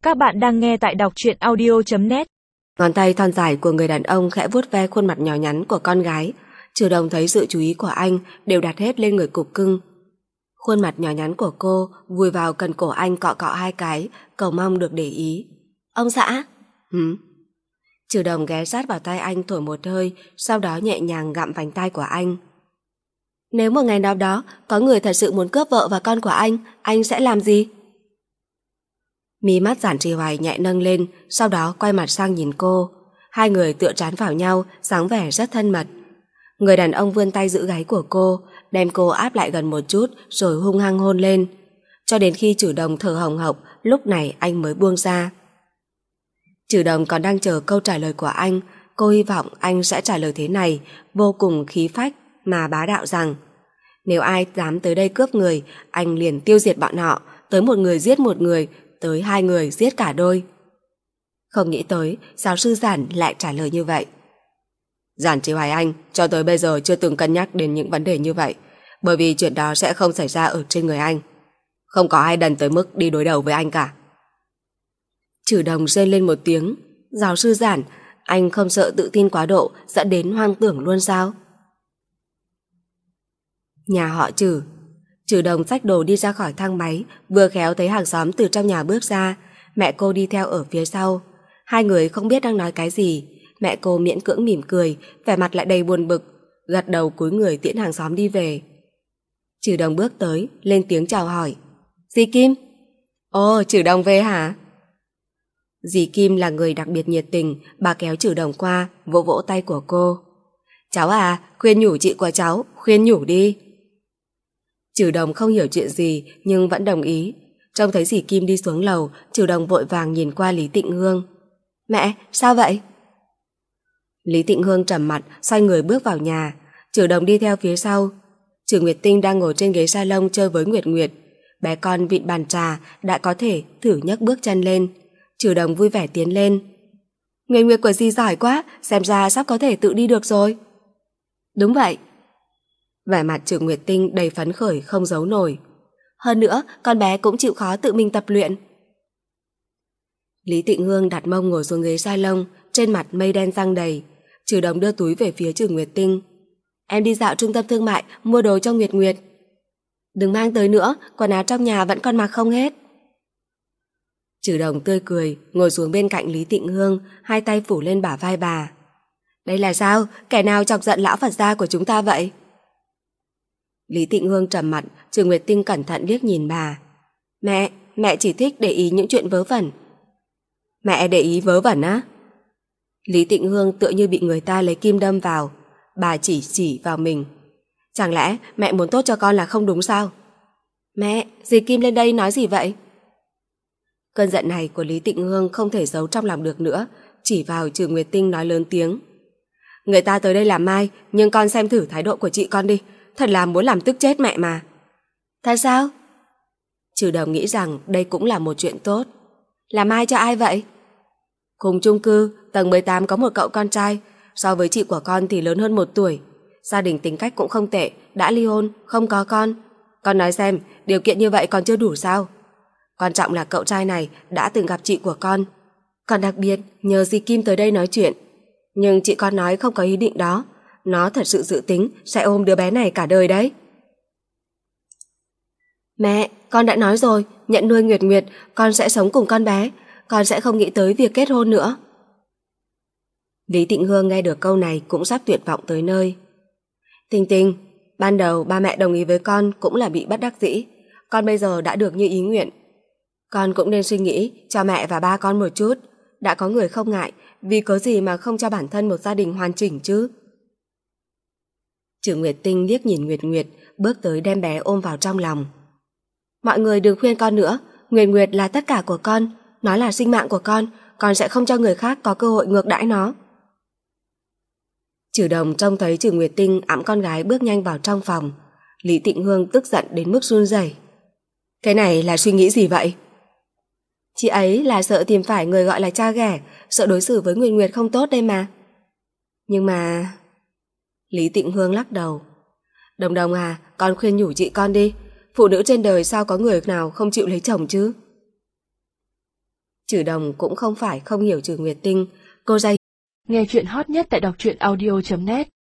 Các bạn đang nghe tại đọc truyện audio.net. Ngón tay thon dài của người đàn ông khẽ vuốt ve khuôn mặt nhỏ nhắn của con gái. Trừ Đồng thấy sự chú ý của anh đều đặt hết lên người cục cưng. Khuôn mặt nhỏ nhắn của cô vùi vào cần cổ anh cọ cọ hai cái, cầu mong được để ý. Ông xã? Trừ Đồng ghé sát vào tai anh thổi một hơi, sau đó nhẹ nhàng gặm vành tai của anh. Nếu một ngày nào đó có người thật sự muốn cướp vợ và con của anh sẽ làm gì? Mí mắt Giản Trì Hoài nhẹ nâng lên, sau đó quay mặt sang nhìn cô. Hai người tựa trán vào nhau, dáng vẻ rất thân mật. Người đàn ông vươn tay giữ gáy của cô, đem cô áp lại gần một chút rồi hung hăng hôn lên. Cho đến khi Trừ Đồng thở hồng hộc, lúc này anh mới buông ra. Trừ Đồng còn đang chờ câu trả lời của anh. Cô hy vọng anh sẽ trả lời thế này, vô cùng khí phách mà bá đạo rằng nếu ai dám tới đây cướp người, anh liền tiêu diệt bọn họ, tới một người giết một người, tới hai người giết cả đôi. Không nghĩ tới giáo sư Giản lại trả lời như vậy. Giản Trì Hoài anh cho tới bây giờ chưa từng cân nhắc đến những vấn đề như vậy, bởi vì chuyện đó sẽ không xảy ra ở trên người anh. Không có ai đần tới mức đi đối đầu với anh cả. Trừ Đồng rên lên một tiếng. Giáo sư Giản, anh không sợ tự tin quá độ dẫn đến hoang tưởng luôn sao? Nhà họ Trừ. Trừ Đồng xách đồ đi ra khỏi thang máy, vừa khéo thấy hàng xóm từ trong nhà bước ra. Mẹ cô đi theo ở phía sau. Hai người không biết đang nói cái gì. Mẹ cô miễn cưỡng mỉm cười, vẻ mặt lại đầy buồn bực, gật đầu cúi người tiễn hàng xóm đi về. Trừ Đồng bước tới, lên tiếng chào hỏi. Dì Kim? Ồ, Trừ Đồng về hả? Dì Kim là người đặc biệt nhiệt tình, bà kéo Trừ Đồng qua, vỗ vỗ tay của cô. Cháu à, khuyên nhủ chị của cháu, khuyên nhủ đi. Trừ Đồng không hiểu chuyện gì nhưng vẫn đồng ý. Trông thấy dì Kim đi xuống lầu, Trừ Đồng vội vàng nhìn qua Lý Tịnh Hương. Mẹ, sao vậy? Lý Tịnh Hương trầm mặt, xoay người bước vào nhà. Trừ Đồng đi theo phía sau. Trừ Nguyệt Tinh đang ngồi trên ghế salon chơi với Nguyệt Nguyệt. Bé con vịn bàn trà đã có thể thử nhấc bước chân lên. Trừ Đồng vui vẻ tiến lên. Nguyệt Nguyệt của dì giỏi quá, xem ra sắp có thể tự đi được rồi. Đúng vậy. Vẻ mặt Trừ Nguyệt Tinh đầy phấn khởi không giấu nổi. Hơn nữa, con bé cũng chịu khó tự mình tập luyện. Lý Tịnh Hương đặt mông ngồi xuống ghế salon, trên mặt mây đen răng đầy. Trừ Đồng đưa túi về phía Trừ Nguyệt Tinh. Em đi dạo trung tâm thương mại, mua đồ cho Nguyệt Nguyệt. Đừng mang tới nữa, quần áo trong nhà vẫn còn mặc không hết. Trừ Đồng tươi cười, ngồi xuống bên cạnh Lý Tịnh Hương, hai tay phủ lên bả vai bà. Đây là sao? Kẻ nào chọc giận lão Phật gia của chúng ta vậy? Lý Tịnh Hương trầm mặt, Trừ Nguyệt Tinh cẩn thận liếc nhìn bà. Mẹ chỉ thích để ý những chuyện vớ vẩn. Mẹ để ý vớ vẩn á? Lý Tịnh Hương tựa như bị người ta lấy kim đâm vào. Bà chỉ vào mình. Chẳng lẽ mẹ muốn tốt cho con là không đúng sao? Mẹ, dì Kim lên đây nói gì vậy? Cơn giận này của Lý Tịnh Hương không thể giấu trong lòng được nữa, chỉ vào Trừ Nguyệt Tinh nói lớn tiếng. Người ta tới đây làm mai, nhưng con xem thử thái độ của chị con đi, thật là muốn làm tức chết mẹ mà. Thật sao? Trừ Đồng nghĩ rằng đây cũng là một chuyện tốt. Làm mai cho ai vậy? Cùng chung cư, tầng 18 có một cậu con trai, so với chị của con thì lớn hơn 1 tuổi. Gia đình tính cách cũng không tệ, đã ly hôn, không có con. Con nói xem, điều kiện như vậy còn chưa đủ sao? Quan trọng là cậu trai này đã từng gặp chị của con. Còn đặc biệt nhờ dì Kim tới đây nói chuyện. Nhưng chị con nói không có ý định đó. Nó thật sự dự tính sẽ ôm đứa bé này cả đời đấy. Mẹ, con đã nói rồi, nhận nuôi Nguyệt Nguyệt, con sẽ sống cùng con bé. Con sẽ không nghĩ tới việc kết hôn nữa. Lý Tịnh Hương nghe được câu này cũng sắp tuyệt vọng tới nơi. Tinh, ban đầu ba mẹ đồng ý với con cũng là bị bất đắc dĩ. Con bây giờ đã được như ý nguyện. Con cũng nên suy nghĩ cho mẹ và ba con một chút. Đã có người không ngại, vì cớ gì mà không cho bản thân một gia đình hoàn chỉnh chứ? Trừ Nguyệt Tinh liếc nhìn Nguyệt Nguyệt, bước tới đem bé ôm vào trong lòng. Mọi người đừng khuyên con nữa, Nguyệt Nguyệt là tất cả của con, nó là sinh mạng của con sẽ không cho người khác có cơ hội ngược đãi nó. Trừ Đồng trông thấy Trừ Nguyệt Tinh ẵm con gái bước nhanh vào trong phòng. Lý Tịnh Hương tức giận đến mức run rẩy. Cái này là suy nghĩ gì vậy? Chị ấy là sợ tìm phải người gọi là cha ghẻ, sợ đối xử với Nguyệt Nguyệt không tốt đây mà. Nhưng mà... Lý Tịnh Hương lắc đầu. Đồng à, con khuyên nhủ chị con đi. Phụ nữ trên đời sao có người nào không chịu lấy chồng chứ? Trừ Đồng cũng không phải không hiểu Trừ Nguyệt Tinh. Cô ra nghe chuyện hot nhất tại đọc truyện audio.net